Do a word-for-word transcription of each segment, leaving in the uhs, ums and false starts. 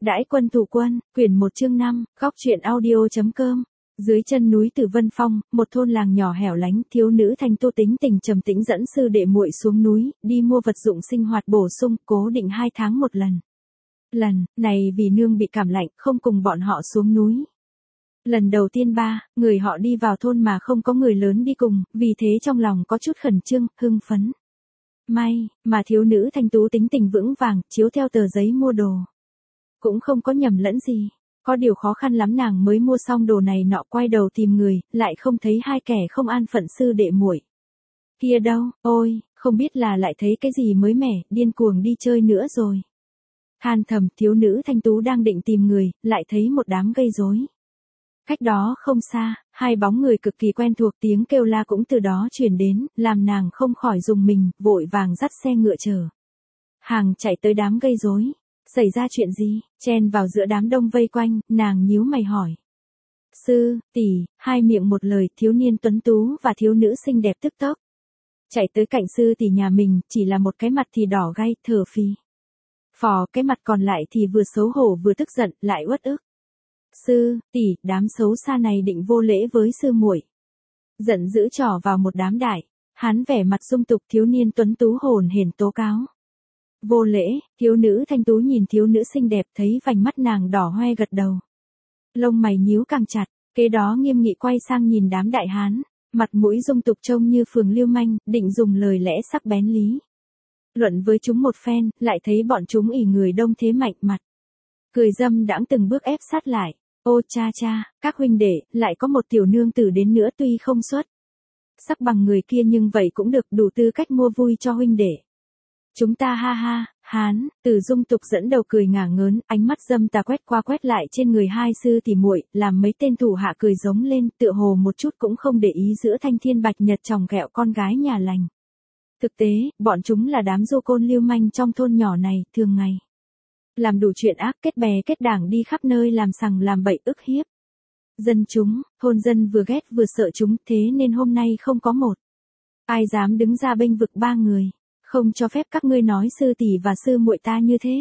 Đãi quân thủ quân, quyển một chương năm, góc truyện audio.com. Dưới chân núi Tử Vân Phong, một thôn làng nhỏ hẻo lánh, thiếu nữ Thanh Tu tính tình trầm tĩnh dẫn sư đệ muội xuống núi, đi mua vật dụng sinh hoạt bổ sung, cố định hai tháng một lần. Lần này vì nương bị cảm lạnh, không cùng bọn họ xuống núi. Lần đầu tiên ba, người họ đi vào thôn mà không có người lớn đi cùng, vì thế trong lòng có chút khẩn trương, hưng phấn. May, mà thiếu nữ Thanh Tú tính tình vững vàng, chiếu theo tờ giấy mua đồ. Cũng không có nhầm lẫn gì. Có điều khó khăn lắm nàng mới mua xong đồ này nọ, quay đầu tìm người, lại không thấy hai kẻ không an phận sư đệ muội. Kia đâu, ôi, không biết là lại thấy cái gì mới mẻ, điên cuồng đi chơi nữa rồi. Than thầm, thiếu nữ Thanh Tú đang định tìm người, lại thấy một đám gây rối. Cách đó không xa, hai bóng người cực kỳ quen thuộc, tiếng kêu la cũng từ đó truyền đến, làm nàng không khỏi rùng mình, vội vàng dắt xe ngựa chờ. Hàng chạy tới đám gây rối. Xảy ra chuyện gì? Chen vào giữa đám đông vây quanh, nàng nhíu mày hỏi. Sư, tỷ, hai miệng một lời, thiếu niên tuấn tú và thiếu nữ xinh đẹp tức tốc. Chạy tới cạnh sư tỷ nhà mình, chỉ là một cái mặt thì đỏ gay, thở phì. Phò, cái mặt còn lại thì vừa xấu hổ vừa tức giận, lại uất ức. Sư, tỷ, đám xấu xa này định vô lễ với sư muội. Giận dữ trỏ vào một đám đại. Hắn vẻ mặt dung tục, thiếu niên tuấn tú hồn hển tố cáo. Vô lễ, thiếu nữ Thanh Tú nhìn thiếu nữ xinh đẹp, thấy vành mắt nàng đỏ hoe gật đầu. Lông mày nhíu càng chặt, kế đó nghiêm nghị quay sang nhìn đám đại hán, mặt mũi dung tục trông như phường lưu manh, định dùng lời lẽ sắc bén lý. Luận với chúng một phen, lại thấy bọn chúng ỷ người đông thế mạnh mặt. Cười dâm đãng từng bước ép sát lại. Ô cha cha, các huynh đệ, lại có một tiểu nương tử đến nữa, tuy không xuất sắc bằng người kia nhưng vậy cũng được, đủ tư cách mua vui cho huynh đệ. Chúng ta ha ha, hán, Từ Dung tục dẫn đầu cười ngả ngớn, ánh mắt dâm tà quét qua quét lại trên người hai sư tỷ muội, làm mấy tên thủ hạ cười giống lên, tựa hồ một chút cũng không để ý giữa Thanh Thiên Bạch Nhật chòng ghẹo con gái nhà lành. Thực tế, bọn chúng là đám du côn lưu manh trong thôn nhỏ này, thường ngày làm đủ chuyện ác, kết bè kết đảng đi khắp nơi làm sằng làm bậy, ức hiếp dân chúng. Thôn dân vừa ghét vừa sợ chúng, thế nên hôm nay không có một ai dám đứng ra bênh vực ba người. Không cho phép các ngươi nói sư tỷ và sư muội ta như thế.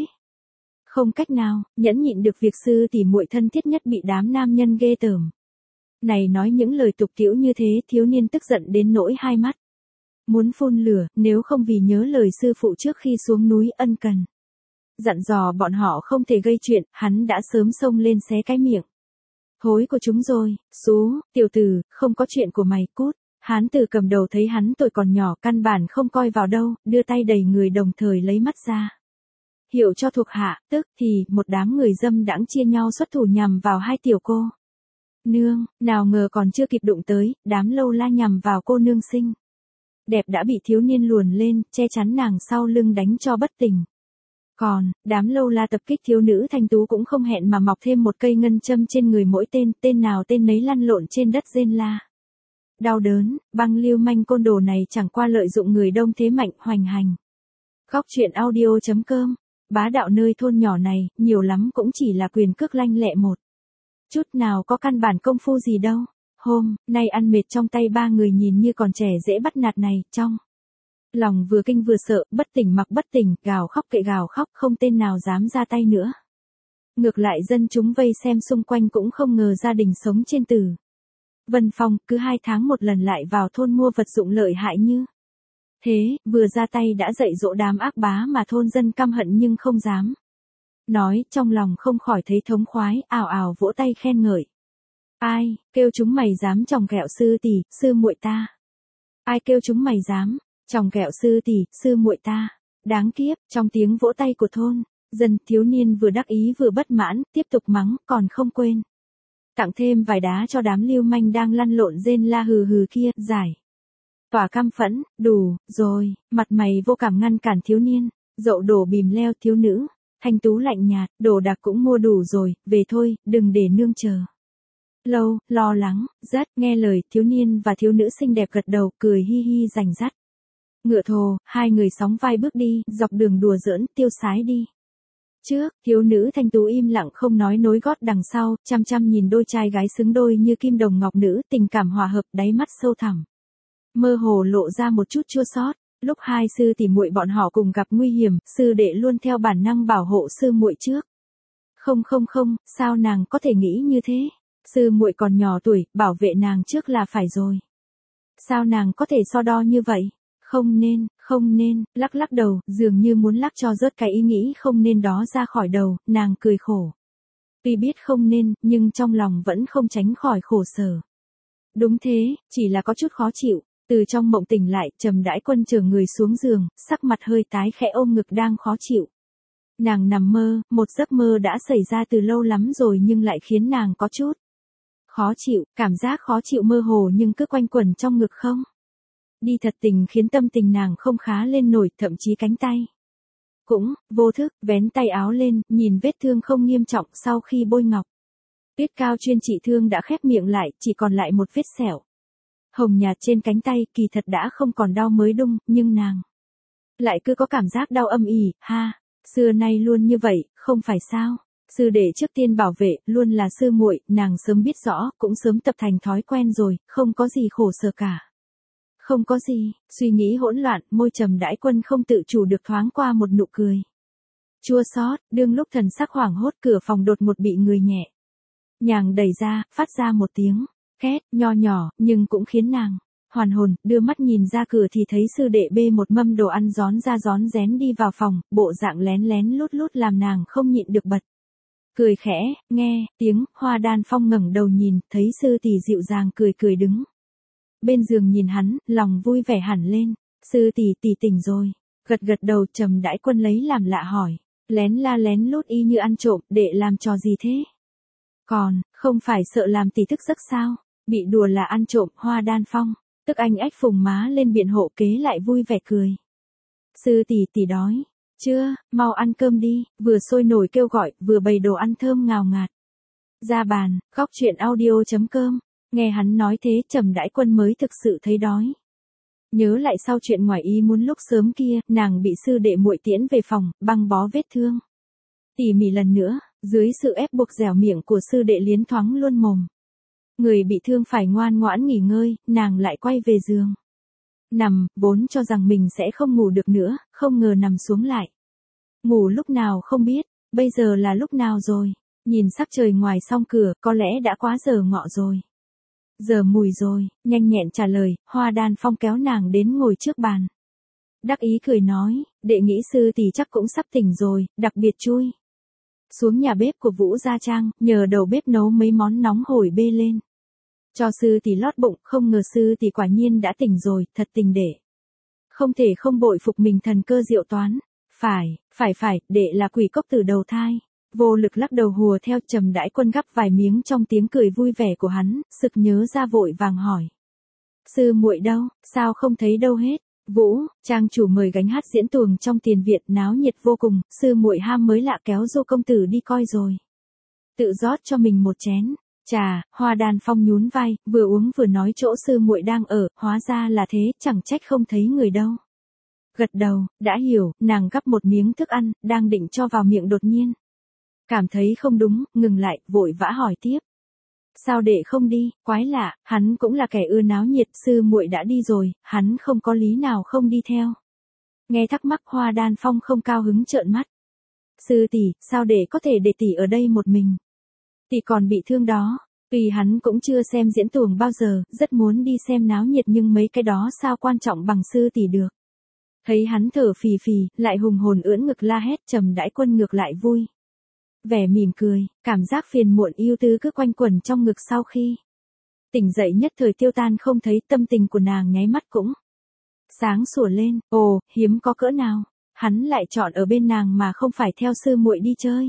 Không cách nào, nhẫn nhịn được việc sư tỷ muội thân thiết nhất bị đám nam nhân ghê tởm này nói những lời tục tĩu như thế, thiếu niên tức giận đến nỗi hai mắt muốn phun lửa, nếu không vì nhớ lời sư phụ trước khi xuống núi ân cần dặn dò bọn họ không thể gây chuyện, hắn đã sớm xông lên xé cái miệng hối của chúng rồi. Xú, tiểu tử, không có chuyện của mày, cút. Hán Tử cầm đầu thấy hắn tuổi còn nhỏ, căn bản không coi vào đâu, đưa tay đẩy người đồng thời lấy mắt ra. Hiệu cho thuộc hạ, tức thì một đám người dâm đãng chia nhau xuất thủ nhằm vào hai tiểu cô nương, nào ngờ còn chưa kịp đụng tới, đám lâu la nhằm vào cô nương xinh đẹp đã bị thiếu niên luồn lên, che chắn nàng sau lưng đánh cho bất tỉnh. Còn, đám lâu la tập kích thiếu nữ Thanh Tú cũng không hẹn mà mọc thêm một cây ngân châm trên người mỗi tên, tên nào tên nấy lăn lộn trên đất rên la. Đau đớn, băng lưu manh côn đồ này chẳng qua lợi dụng người đông thế mạnh hoành hành. Góc truyện audio.com, bá đạo nơi thôn nhỏ này, nhiều lắm cũng chỉ là quyền cước lanh lẹ một chút, nào có căn bản công phu gì đâu. Hôm nay ăn mệt trong tay ba người nhìn như còn trẻ dễ bắt nạt này, trong lòng vừa kinh vừa sợ, bất tỉnh mặc bất tỉnh, gào khóc kệ gào khóc, không tên nào dám ra tay nữa. Ngược lại dân chúng vây xem xung quanh cũng không ngờ gia đình sống trên Tử Vân Phong cứ hai tháng một lần lại vào thôn mua vật dụng lợi hại như thế, vừa ra tay đã dạy dỗ đám ác bá mà thôn dân căm hận nhưng không dám nói, trong lòng không khỏi thấy thống khoái, ào ào vỗ tay khen ngợi. Ai kêu chúng mày dám chòng ghẹo sư tỷ, sư muội ta? Ai kêu chúng mày dám chòng ghẹo sư tỷ, sư muội ta? Đáng kiếp. Trong tiếng vỗ tay của thôn dân, thiếu niên vừa đắc ý vừa bất mãn, tiếp tục mắng, còn không quên tặng thêm vài đá cho đám lưu manh đang lăn lộn rên la hừ hừ kia, giải tỏa căm phẫn. Đủ rồi, mặt mày vô cảm ngăn cản thiếu niên, dậu đổ bìm leo. Thiếu nữ Thanh Tú lạnh nhạt, đồ đạc cũng mua đủ rồi, về thôi, đừng để nương chờ lâu. Lo lắng, rất nghe lời thiếu niên và thiếu nữ xinh đẹp gật đầu, cười hi hi rành rắt. Ngựa thồ, hai người sóng vai bước đi, dọc đường đùa giỡn, tiêu sái đi. Trước, thiếu nữ Thanh Tú im lặng không nói, nối gót đằng sau, chăm chăm nhìn đôi trai gái xứng đôi như kim đồng ngọc nữ, tình cảm hòa hợp, đáy mắt sâu thẳm mơ hồ lộ ra một chút chua xót. Lúc hai sư tỷ muội bọn họ cùng gặp nguy hiểm, sư đệ luôn theo bản năng bảo hộ sư muội trước. Không không không, sao nàng có thể nghĩ như thế? Sư muội còn nhỏ tuổi, bảo vệ nàng trước là phải rồi. Sao nàng có thể so đo như vậy? Không nên, không nên, lắc lắc đầu, dường như muốn lắc cho rớt cái ý nghĩ không nên đó ra khỏi đầu, nàng cười khổ. Tuy biết không nên, nhưng trong lòng vẫn không tránh khỏi khổ sở. Đúng thế, chỉ là có chút khó chịu. Từ trong mộng tỉnh lại, Trầm Đãi Quân chở người xuống giường, sắc mặt hơi tái khẽ ôm ngực đang khó chịu. Nàng nằm mơ, một giấc mơ đã xảy ra từ lâu lắm rồi nhưng lại khiến nàng có chút khó chịu, cảm giác khó chịu mơ hồ nhưng cứ quanh quẩn trong ngực không. Đi thật tình khiến tâm tình nàng không khá lên nổi, thậm chí cánh tay. Cũng, vô thức, vén tay áo lên, nhìn vết thương không nghiêm trọng sau khi bôi ngọc. Tuyết Cao chuyên trị thương đã khép miệng lại, chỉ còn lại một vết sẹo hồng nhạt trên cánh tay, kỳ thật đã không còn đau mới đung, nhưng nàng lại cứ có cảm giác đau âm ỉ, ha, xưa nay luôn như vậy, không phải sao? Sư đệ trước tiên bảo vệ, luôn là sư muội, nàng sớm biết rõ, cũng sớm tập thành thói quen rồi, không có gì khổ sở cả. Không có gì, suy nghĩ hỗn loạn, môi Trầm Đãi Quân không tự chủ được thoáng qua một nụ cười chua xót, đương lúc thần sắc hoảng hốt, cửa phòng đột ngột bị người nhẹ nhàng đẩy ra, phát ra một tiếng két nho nhỏ, nhưng cũng khiến nàng hoàn hồn, đưa mắt nhìn ra cửa thì thấy sư đệ bê một mâm đồ ăn rón ra rón rén đi vào phòng, bộ dạng lén lén lút lút làm nàng không nhịn được bật cười khẽ, nghe tiếng Hoa Đan Phong ngẩng đầu nhìn, thấy sư tỷ dịu dàng cười cười đứng bên giường nhìn hắn, lòng vui vẻ hẳn lên. Sư tỷ tỷ tỉnh rồi. Gật gật đầu, Trầm Đãi Quân lấy làm lạ hỏi, lén la lén lút y như ăn trộm, đệ làm trò gì thế? Còn, không phải sợ làm tỷ thức giấc sao? Bị đùa là ăn trộm. Hoa Đan Phong tức anh ếch phùng má lên biện hộ, kế lại vui vẻ cười. Sư tỷ tỷ đói chưa? Mau ăn cơm đi. Vừa sôi nổi kêu gọi, vừa bày đồ ăn thơm ngào ngạt ra bàn. Góc truyện audio chấm com. Nghe hắn nói thế, Trầm Đãi Quân mới thực sự thấy đói. Nhớ lại sau chuyện ngoài ý muốn lúc sớm kia, nàng bị sư đệ muội tiễn về phòng, băng bó vết thương tỉ mỉ lần nữa, dưới sự ép buộc dẻo miệng của sư đệ liến thoáng luôn mồm. Người bị thương phải ngoan ngoãn nghỉ ngơi, nàng lại quay về giường. Nằm, vốn cho rằng mình sẽ không ngủ được nữa, không ngờ nằm xuống lại. Ngủ lúc nào không biết, bây giờ là lúc nào rồi? Nhìn sắc trời ngoài song cửa, có lẽ đã quá giờ ngọ rồi. Giờ mùi rồi, nhanh nhẹn trả lời, Hoa Đan Phong kéo nàng đến ngồi trước bàn. Đắc ý cười nói, đệ nghĩ sư tỷ chắc cũng sắp tỉnh rồi, đặc biệt chui xuống nhà bếp của Vũ Gia Trang, nhờ đầu bếp nấu mấy món nóng hổi bê lên cho sư tỷ lót bụng, không ngờ sư tỷ quả nhiên đã tỉnh rồi, thật tình đệ không thể không bội phục mình thần cơ diệu toán. Phải, phải phải, đệ là quỷ cốc từ đầu thai. Vô lực lắc đầu hùa theo. Trầm Đãi Quân gắp vài miếng trong tiếng cười vui vẻ của hắn, sực nhớ ra vội vàng hỏi. Sư muội đâu, sao không thấy đâu hết? Vũ, trang chủ mời gánh hát diễn tuồng trong tiền viện, náo nhiệt vô cùng, sư muội ham mới lạ kéo Dô công tử đi coi rồi. Tự rót cho mình một chén. Trà. Hoa Đan Phong nhún vai, vừa uống vừa nói chỗ sư muội đang ở, hóa ra là thế, chẳng trách không thấy người đâu. Gật đầu, đã hiểu, nàng gắp một miếng thức ăn, đang định cho vào miệng đột nhiên cảm thấy không đúng, ngừng lại, vội vã hỏi tiếp. Sao đệ không đi? Quái lạ, hắn cũng là kẻ ưa náo nhiệt, sư muội đã đi rồi, hắn không có lý nào không đi theo. Nghe thắc mắc, Hoa Đan Phong không cao hứng trợn mắt. Sư tỷ, sao đệ có thể để tỷ ở đây một mình? Tỷ còn bị thương đó. Tuy hắn cũng chưa xem diễn tuồng bao giờ, rất muốn đi xem náo nhiệt nhưng mấy cái đó sao quan trọng bằng sư tỷ được. Thấy hắn thở phì phì, lại hùng hồn ưỡn ngực la hét, Trầm Đãi Quân ngược lại vui vẻ mỉm cười, cảm giác phiền muộn yêu tư cứ quanh quẩn trong ngực. Sau khi tỉnh dậy nhất thời tiêu tan không thấy, tâm tình của nàng nháy mắt cũng sáng sủa lên. Ồ, hiếm có cỡ nào hắn lại chọn ở bên nàng mà không phải theo sư muội đi chơi.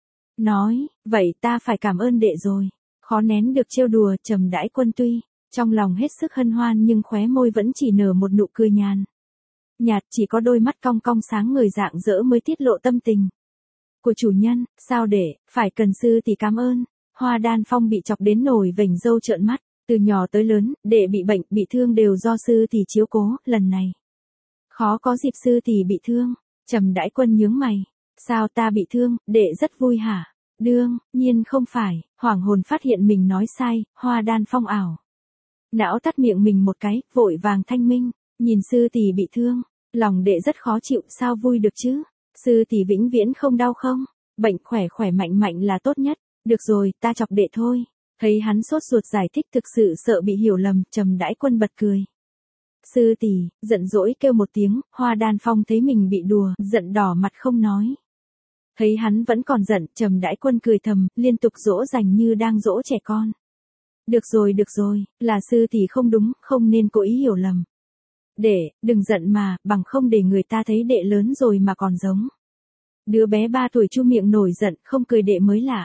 Nói, vậy ta phải cảm ơn đệ rồi. Khó nén được trêu đùa, Trầm Đãi Quân tuy trong lòng hết sức hân hoan nhưng khóe môi vẫn chỉ nở một nụ cười nhàn nhạt, chỉ có đôi mắt cong cong sáng người rạng rỡ mới tiết lộ tâm tình của chủ nhân. Sao để, phải cần sư tỷ cảm ơn. Hoa Đan Phong bị chọc đến nổi vểnh râu trợn mắt, từ nhỏ tới lớn, đệ bị bệnh, bị thương đều do sư tỷ chiếu cố, lần này khó có dịp sư tỷ bị thương. Trầm Đãi Quân nhướng mày, sao ta bị thương, đệ rất vui hả? Đương nhiên không phải. Hoảng hồn phát hiện mình nói sai, Hoa Đan Phong ảo não tắt miệng mình một cái, vội vàng thanh minh, nhìn sư tỷ bị thương, lòng đệ rất khó chịu, sao vui được chứ? Sư tỷ vĩnh viễn không đau không? bệnh khỏe khỏe mạnh mạnh là tốt nhất. Được rồi, ta chọc đệ thôi. Thấy hắn sốt ruột giải thích thực sự sợ bị hiểu lầm, Trầm Đãi Quân bật cười. Sư tỷ, giận dỗi kêu một tiếng, Hoa Đan Phong thấy mình bị đùa, giận đỏ mặt không nói. Thấy hắn vẫn còn giận, Trầm Đãi Quân cười thầm, liên tục dỗ dành như đang dỗ trẻ con. Được rồi được rồi, là sư tỷ không đúng, không nên cố ý hiểu lầm. Đệ, đừng giận mà, bằng không để người ta thấy đệ lớn rồi mà còn giống. Đứa bé ba tuổi chu miệng nổi giận, không cười đệ mới lạ.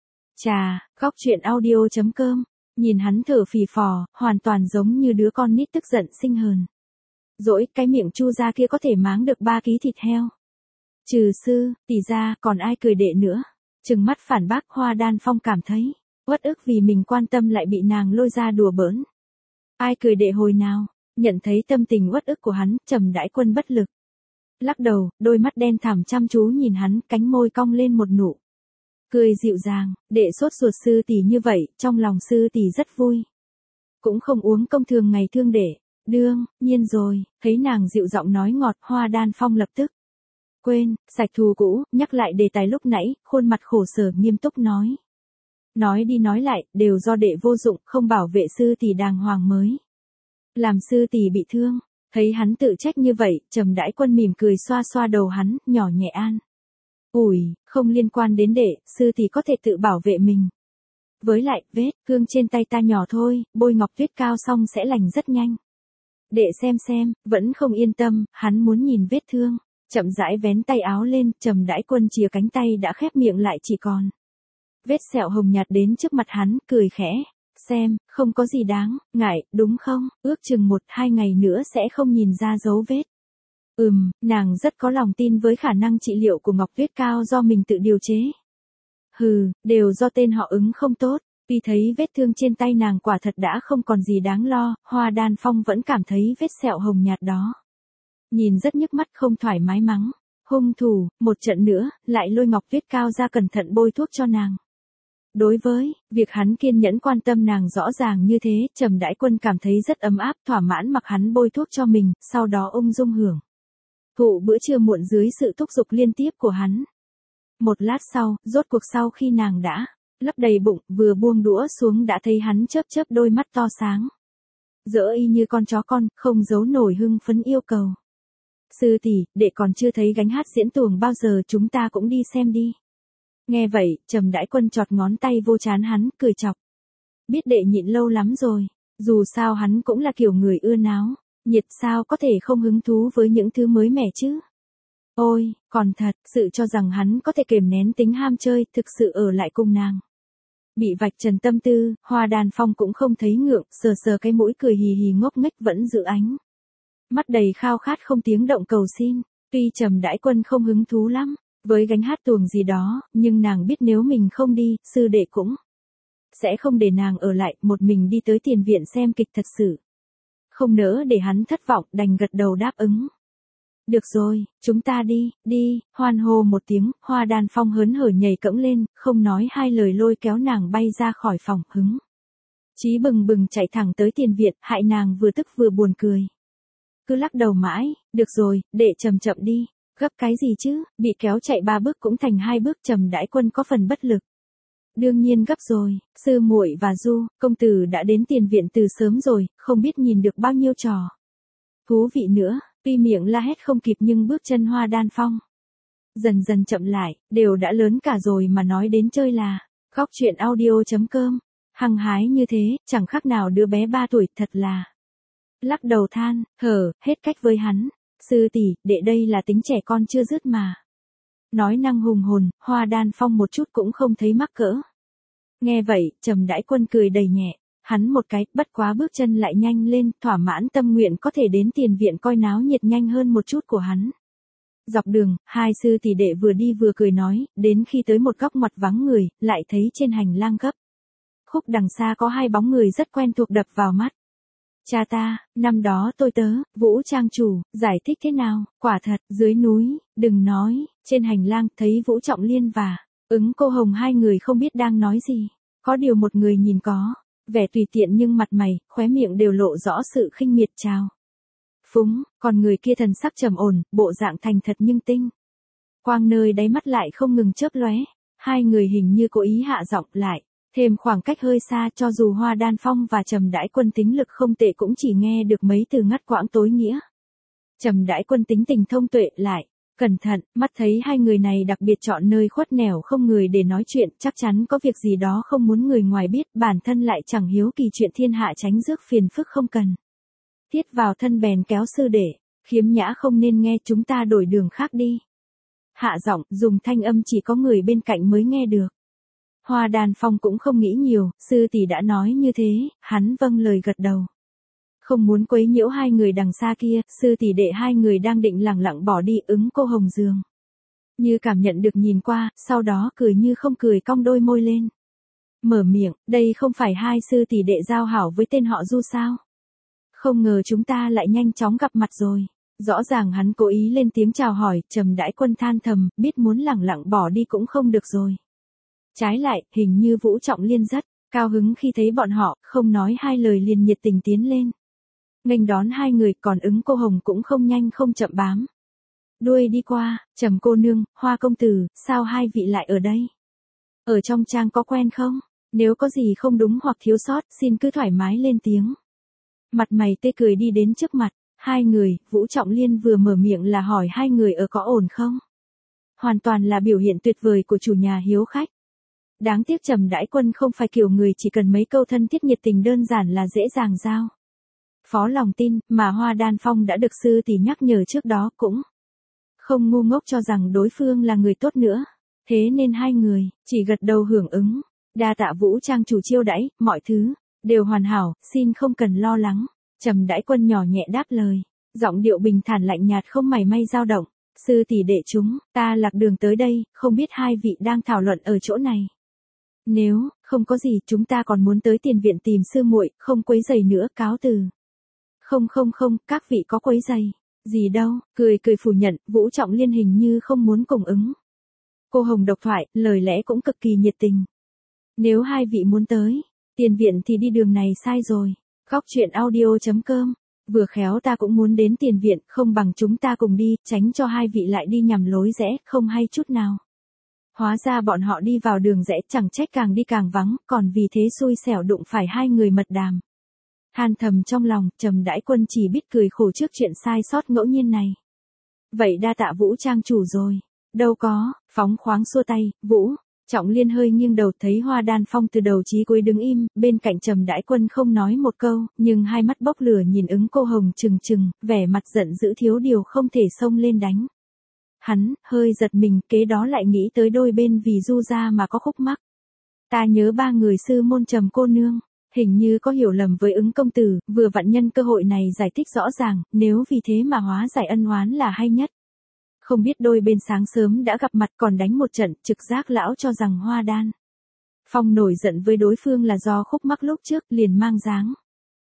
Chà, góc truyện audio chấm com. Nhìn hắn thở phì phò, hoàn toàn giống như đứa con nít tức giận sinh hờn. Dỗi, cái miệng chu ra kia có thể máng được ba ký thịt heo. Trừ sư, tỷ ra, còn ai cười đệ nữa. Trừng mắt phản bác, Hoa Đan Phong cảm thấy uất ức vì mình quan tâm lại bị nàng lôi ra đùa bỡn. Ai cười đệ hồi nào? Nhận thấy tâm tình uất ức của hắn, Trầm Đãi Quân bất lực. Lắc đầu, đôi mắt đen thẳm chăm chú nhìn hắn, cánh môi cong lên một nụ cười dịu dàng. Đệ sốt ruột sư tỷ như vậy, trong lòng sư tỷ rất vui. Cũng không uống công thường ngày thương đệ. Đương, nhiên rồi, thấy nàng dịu giọng nói ngọt, Hoa Đan Phong lập tức quên, sạch thù cũ, nhắc lại đề tài lúc nãy, khuôn mặt khổ sở nghiêm túc nói. Nói đi nói lại, đều do đệ vô dụng, không bảo vệ sư tỷ đàng hoàng mới làm sư tỷ bị thương. Thấy hắn tự trách như vậy, Trầm Đãi Quân mỉm cười xoa xoa đầu hắn, nhỏ nhẹ an. Ủi, không liên quan đến đệ, sư tỷ có thể tự bảo vệ mình. Với lại, vết thương trên tay ta nhỏ thôi, bôi ngọc tuyết cao xong sẽ lành rất nhanh. Đệ xem xem, vẫn không yên tâm, hắn muốn nhìn vết thương. Chậm rãi vén tay áo lên, Trầm Đãi Quân chìa cánh tay đã khép miệng lại chỉ còn vết sẹo hồng nhạt đến trước mặt hắn, cười khẽ. Xem, không có gì đáng ngại, đúng không? Ước chừng một hai ngày nữa sẽ không nhìn ra dấu vết. Ừm, nàng rất có lòng tin với khả năng trị liệu của Ngọc Tuyết Cao do mình tự điều chế. Hừ, đều do tên họ ứng không tốt. Tuy thấy vết thương trên tay nàng quả thật đã không còn gì đáng lo, Hoa Đan Phong vẫn cảm thấy vết sẹo hồng nhạt đó nhìn rất nhức mắt, không thoải mái mắng. Hung thủ, một trận nữa, lại lôi Ngọc Tuyết Cao ra cẩn thận bôi thuốc cho nàng. Đối với việc hắn kiên nhẫn quan tâm nàng rõ ràng như thế, Trầm Đãi Quân cảm thấy rất ấm áp, thỏa mãn mặc hắn bôi thuốc cho mình, sau đó ung dung hưởng thụ bữa trưa muộn dưới sự thúc giục liên tiếp của hắn. Một lát sau, rốt cuộc sau khi nàng đã lấp đầy bụng, vừa buông đũa xuống đã thấy hắn chớp chớp đôi mắt to sáng dỡ y như con chó con, không giấu nổi hưng phấn yêu cầu. Sư tỷ, đệ còn chưa thấy gánh hát diễn tuồng bao giờ, chúng ta cũng đi xem đi. Nghe vậy, Trầm Đãi Quân chọt ngón tay vô trán hắn, cười chọc. Biết đệ nhịn lâu lắm rồi, dù sao hắn cũng là kiểu người ưa náo, nhiệt sao có thể không hứng thú với những thứ mới mẻ chứ. Ôi, còn thật, sự cho rằng hắn có thể kềm nén tính ham chơi, thực sự ở lại cùng nàng. Bị vạch trần tâm tư, Hoa Đan Phong cũng không thấy ngượng, sờ sờ cái mũi cười hì hì ngốc nghếch vẫn giữ ánh mắt đầy khao khát không tiếng động cầu xin. Tuy Trầm Đãi Quân không hứng thú lắm với gánh hát tuồng gì đó, nhưng nàng biết nếu mình không đi, sư đệ cũng sẽ không để nàng ở lại, một mình đi tới tiền viện xem kịch thật sự. Không nỡ để hắn thất vọng, đành gật đầu đáp ứng. Được rồi, chúng ta đi, đi, hoan hô một tiếng, Hoa Đan Phong hớn hở nhảy cẫng lên, không nói hai lời lôi kéo nàng bay ra khỏi phòng, hứng chí bừng bừng chạy thẳng tới tiền viện, hại nàng vừa tức vừa buồn cười. Cứ lắc đầu mãi, được rồi, đệ chậm chậm đi. Gấp cái gì chứ, bị kéo chạy ba bước cũng thành hai bước, Trầm Đãi Quân có phần bất lực. Đương nhiên gấp rồi, sư muội và Du, công tử đã đến tiền viện từ sớm rồi, không biết nhìn được bao nhiêu trò thú vị nữa. Tuy miệng la hét không kịp nhưng bước chân Hoa Đan Phong dần dần chậm lại, đều đã lớn cả rồi mà nói đến chơi là. Góc truyện audio chấm com, hăng hái như thế, chẳng khác nào đứa bé ba tuổi, thật là. Lắc đầu than, thở, hết cách với hắn. Sư tỷ, đệ đây là tính trẻ con chưa dứt mà. Nói năng hùng hồn, Hoa Đan Phong một chút cũng không thấy mắc cỡ. Nghe vậy, Trầm Đãi Quân cười đầy nhẹ. Hắn một cái, bất quá bước chân lại nhanh lên, thỏa mãn tâm nguyện có thể đến tiền viện coi náo nhiệt nhanh hơn một chút của hắn. Dọc đường, hai sư tỷ đệ vừa đi vừa cười nói, đến khi tới một góc mặt vắng người, lại thấy trên hành lang gấp khúc đằng xa có hai bóng người rất quen thuộc đập vào mắt. Cha ta, năm đó tôi tớ, Vũ trang chủ, giải thích thế nào, quả thật, dưới núi, đừng nói, trên hành lang thấy Vũ Trọng Liên và Ứng Cô Hồng hai người không biết đang nói gì. Có điều một người nhìn có vẻ tùy tiện nhưng mặt mày, khóe miệng đều lộ rõ sự khinh miệt chào phúng, còn người kia thần sắc trầm ổn, bộ dạng thành thật nhưng tinh Quang nơi đáy mắt lại không ngừng chớp lóe, hai người hình như cố ý hạ giọng lại, thêm khoảng cách hơi xa, cho dù Hoa Đan Phong và Trầm Đãi Quân tính lực không tệ cũng chỉ nghe được mấy từ ngắt quãng tối nghĩa. Trầm Đãi Quân tính tình thông tuệ lại, cẩn thận, mắt thấy hai người này đặc biệt chọn nơi khuất nẻo không người để nói chuyện, chắc chắn có việc gì đó không muốn người ngoài biết, bản thân lại chẳng hiếu kỳ chuyện thiên hạ tránh rước phiền phức không cần. Tiết vào thân bèn kéo sư đệ, khiếm nhã không nên nghe, chúng ta đổi đường khác đi. Hạ giọng, dùng thanh âm chỉ có người bên cạnh mới nghe được. Hoa Đan Phong cũng không nghĩ nhiều, sư tỷ đã nói như thế, hắn vâng lời gật đầu. Không muốn quấy nhiễu hai người đằng xa kia, sư tỷ đệ hai người đang định lẳng lặng bỏ đi, ứng cô hồng giường. Như cảm nhận được nhìn qua, sau đó cười như không cười, cong đôi môi lên. Mở miệng, đây không phải hai sư tỷ đệ giao hảo với tên họ Du sao? Không ngờ chúng ta lại nhanh chóng gặp mặt rồi. Rõ ràng hắn cố ý lên tiếng chào hỏi, Trầm Đãi Quân than thầm, biết muốn lẳng lặng bỏ đi cũng không được rồi. Trái lại, hình như Vũ Trọng Liên rất cao hứng khi thấy bọn họ, không nói hai lời liền nhiệt tình tiến lên. Nghênh đón hai người, còn ứng cô hồng cũng không nhanh không chậm bám. Đuôi đi qua, Trầm cô nương, Hoa công tử, sao hai vị lại ở đây? Ở trong trang có quen không? Nếu có gì không đúng hoặc thiếu sót, xin cứ thoải mái lên tiếng. Mặt mày tươi cười đi đến trước mặt, hai người, Vũ Trọng Liên vừa mở miệng là hỏi hai người ở có ổn không? Hoàn toàn là biểu hiện tuyệt vời của chủ nhà hiếu khách. Đáng tiếc Trầm Đãi Quân không phải kiểu người chỉ cần mấy câu thân thiết nhiệt tình đơn giản là dễ dàng giao. Phó lòng tin, mà Hoa Đan Phong đã được sư tỷ nhắc nhở trước đó cũng không ngu ngốc cho rằng đối phương là người tốt nữa. Thế nên hai người, chỉ gật đầu hưởng ứng. Đa tạ Vũ trang chủ chiêu đãi, mọi thứ đều hoàn hảo, xin không cần lo lắng. Trầm Đãi Quân nhỏ nhẹ đáp lời, giọng điệu bình thản lạnh nhạt không mảy may dao động. Sư tỷ đệ chúng, ta lạc đường tới đây, không biết hai vị đang thảo luận ở chỗ này. Nếu không có gì, chúng ta còn muốn tới tiền viện tìm sư muội, không quấy rầy nữa, cáo từ. Không không không, các vị có quấy rầy gì đâu, cười cười phủ nhận, Vũ Trọng Liên hình như không muốn cùng ứng. Cô hồng độc thoại, lời lẽ cũng cực kỳ nhiệt tình. Nếu hai vị muốn tới tiền viện thì đi đường này sai rồi. Góc truyện audio chấm com. Vừa khéo ta cũng muốn đến tiền viện, không bằng chúng ta cùng đi, tránh cho hai vị lại đi nhầm lối rẽ, không hay chút nào. Hóa ra bọn họ đi vào đường rẽ, chẳng trách càng đi càng vắng, còn vì thế xui xẻo đụng phải hai người mật đàm. Than thầm trong lòng, Trầm Đãi Quân chỉ biết cười khổ trước chuyện sai sót ngẫu nhiên này. Vậy đa tạ Vũ trang chủ rồi. Đâu có, phóng khoáng xua tay, Vũ. Trọng Liên hơi nghiêng đầu, thấy Hoa Đan Phong từ đầu chí cuối đứng im, bên cạnh Trầm Đãi Quân không nói một câu, nhưng hai mắt bốc lửa nhìn ứng cô hồng trừng trừng, vẻ mặt giận dữ thiếu điều không thể xông lên đánh. Hắn, hơi giật mình, kế đó lại nghĩ tới đôi bên vì Du gia mà có khúc mắc. Ta nhớ ba người sư môn Trầm cô nương, hình như có hiểu lầm với ứng công tử, vừa vặn nhân cơ hội này giải thích rõ ràng, nếu vì thế mà hóa giải ân oán là hay nhất. Không biết đôi bên sáng sớm đã gặp mặt còn đánh một trận, trực giác lão cho rằng Hoa Đan Phong nổi giận với đối phương là do khúc mắc lúc trước, liền mang dáng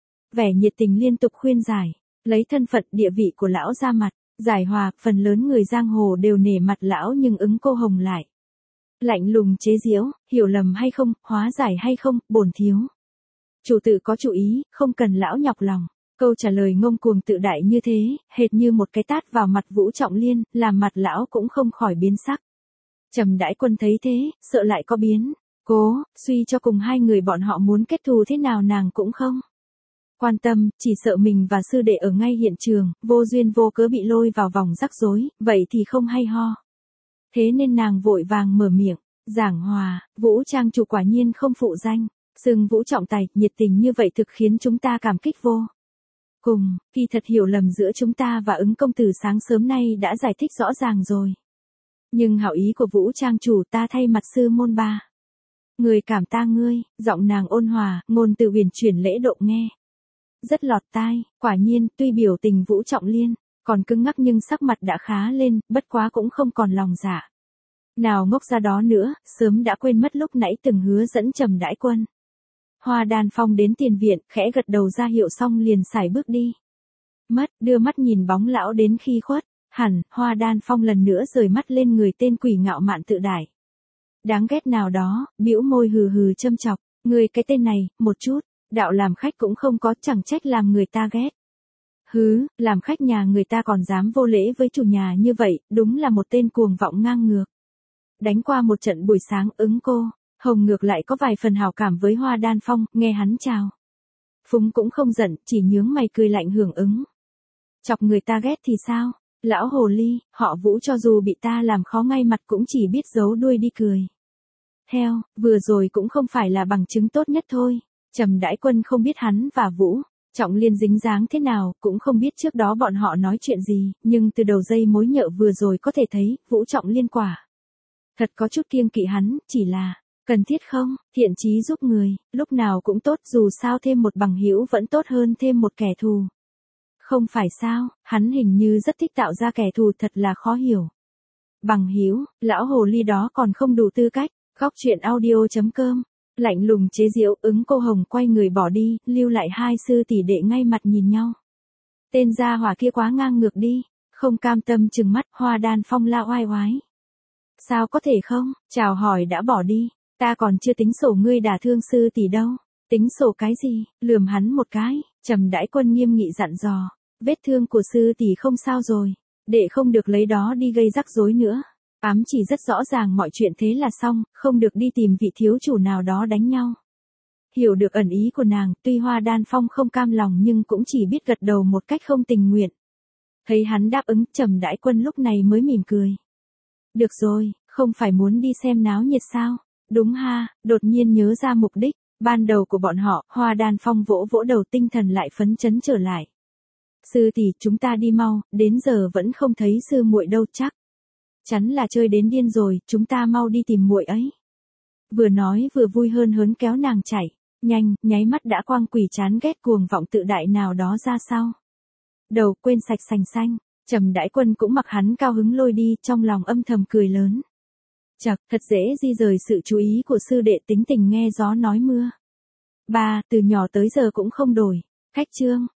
vẻ nhiệt tình liên tục khuyên giải, lấy thân phận địa vị của lão ra mặt, giải hòa, phần lớn người giang hồ đều nể mặt lão nhưng ứng cô hồng lại lạnh lùng chế giễu, hiểu lầm hay không, hóa giải hay không, bổn thiếu chủ tự có chủ ý, không cần lão nhọc lòng. Câu trả lời ngông cuồng tự đại như thế, hệt như một cái tát vào mặt Vũ Trọng Liên, làm mặt lão cũng không khỏi biến sắc. Trầm Đãi Quân thấy thế, sợ lại có biến, cố, suy cho cùng hai người bọn họ muốn kết thù thế nào nàng cũng không quan tâm, chỉ sợ mình và sư đệ ở ngay hiện trường, vô duyên vô cớ bị lôi vào vòng rắc rối, vậy thì không hay ho. Thế nên nàng vội vàng mở miệng, giảng hòa, Vũ trang chủ quả nhiên không phụ danh, xưng Vũ trọng tài, nhiệt tình như vậy thực khiến chúng ta cảm kích vô cùng, kỳ thật hiểu lầm giữa chúng ta và ứng công tử sáng sớm nay đã giải thích rõ ràng rồi. Nhưng hảo ý của Vũ trang chủ, ta thay mặt sư môn ba người cảm ta ngươi, giọng nàng ôn hòa, ngôn từ huyền chuyển lễ độ nghe rất lọt tai, quả nhiên, tuy biểu tình Vũ Trọng Liên còn cứng ngắc nhưng sắc mặt đã khá lên, bất quá cũng không còn lòng dạ nào ngốc ra đó nữa, sớm đã quên mất lúc nãy từng hứa dẫn Trầm Đãi Quân. Hoa Đan Phong đến tiền viện, khẽ gật đầu ra hiệu xong liền sải bước đi mất, đưa mắt nhìn bóng lão đến khi khuất hẳn, Hoa Đan Phong lần nữa rời mắt lên người tên quỷ ngạo mạn tự đại đáng ghét nào đó, bĩu môi hừ hừ châm chọc, người cái tên này, một chút đạo làm khách cũng không có, chẳng trách làm người ta ghét. Hứ, làm khách nhà người ta còn dám vô lễ với chủ nhà như vậy, đúng là một tên cuồng vọng ngang ngược. Đánh qua một trận buổi sáng ứng cô, Hồng ngược lại có vài phần hảo cảm với Hoa Đan Phong, nghe hắn chào. Phúng cũng không giận, chỉ nhướng mày cười lạnh hưởng ứng. Chọc người ta ghét thì sao? Lão hồ ly, họ Vũ cho dù bị ta làm khó ngay mặt cũng chỉ biết giấu đuôi đi cười. Theo, vừa rồi cũng không phải là bằng chứng tốt nhất thôi. Trầm Đãi Quân không biết hắn và Vũ Trọng Liên dính dáng thế nào, cũng không biết trước đó bọn họ nói chuyện gì, nhưng từ đầu dây mối nhợ vừa rồi có thể thấy, Vũ Trọng Liên quả thật có chút kiêng kỵ hắn, chỉ là, cần thiết không, thiện chí giúp người, lúc nào cũng tốt, dù sao thêm một bằng hữu vẫn tốt hơn thêm một kẻ thù. Không phải sao, hắn hình như rất thích tạo ra kẻ thù, thật là khó hiểu. Bằng hữu, lão hồ ly đó còn không đủ tư cách. Góc truyện audio chấm com. Lạnh lùng chế giễu, ứng cô Hồng quay người bỏ đi, lưu lại hai sư tỷ đệ ngay mặt nhìn nhau. Tên gia hỏa kia quá ngang ngược đi, không cam tâm trừng mắt. Hoa Đan Phong la oai oái. Sao có thể không, chào hỏi đã bỏ đi, ta còn chưa tính sổ ngươi đả thương sư tỷ đâu. Tính sổ cái gì, lườm hắn một cái, Trầm Đãi Quân nghiêm nghị dặn dò, vết thương của sư tỷ không sao rồi, đệ không được lấy đó đi gây rắc rối nữa. Ám chỉ rất rõ ràng mọi chuyện thế là xong, không được đi tìm vị thiếu chủ nào đó đánh nhau. Hiểu được ẩn ý của nàng, tuy Hoa Đan Phong không cam lòng nhưng cũng chỉ biết gật đầu một cách không tình nguyện. Thấy hắn đáp ứng, Trầm Đãi Quân lúc này mới mỉm cười. Được rồi, không phải muốn đi xem náo nhiệt sao? Đúng ha, đột nhiên nhớ ra mục đích ban đầu của bọn họ. Hoa Đan Phong vỗ vỗ đầu, tinh thần lại phấn chấn trở lại. Sư tỷ, chúng ta đi mau, đến giờ vẫn không thấy sư muội đâu chắc. Chắn là chơi đến điên rồi, chúng ta mau đi tìm muội ấy. Vừa nói vừa vui hơn hớn kéo nàng chạy, nhanh, nháy mắt đã quang quỷ chán ghét cuồng vọng tự đại nào đó ra sau. Đầu quên sạch sành xanh, Trầm Đãi Quân cũng mặc hắn cao hứng lôi đi, trong lòng âm thầm cười lớn. Chật, thật dễ di rời sự chú ý của sư đệ, tính tình nghe gió nói mưa. Ba, từ nhỏ tới giờ cũng không đổi. Khách trương,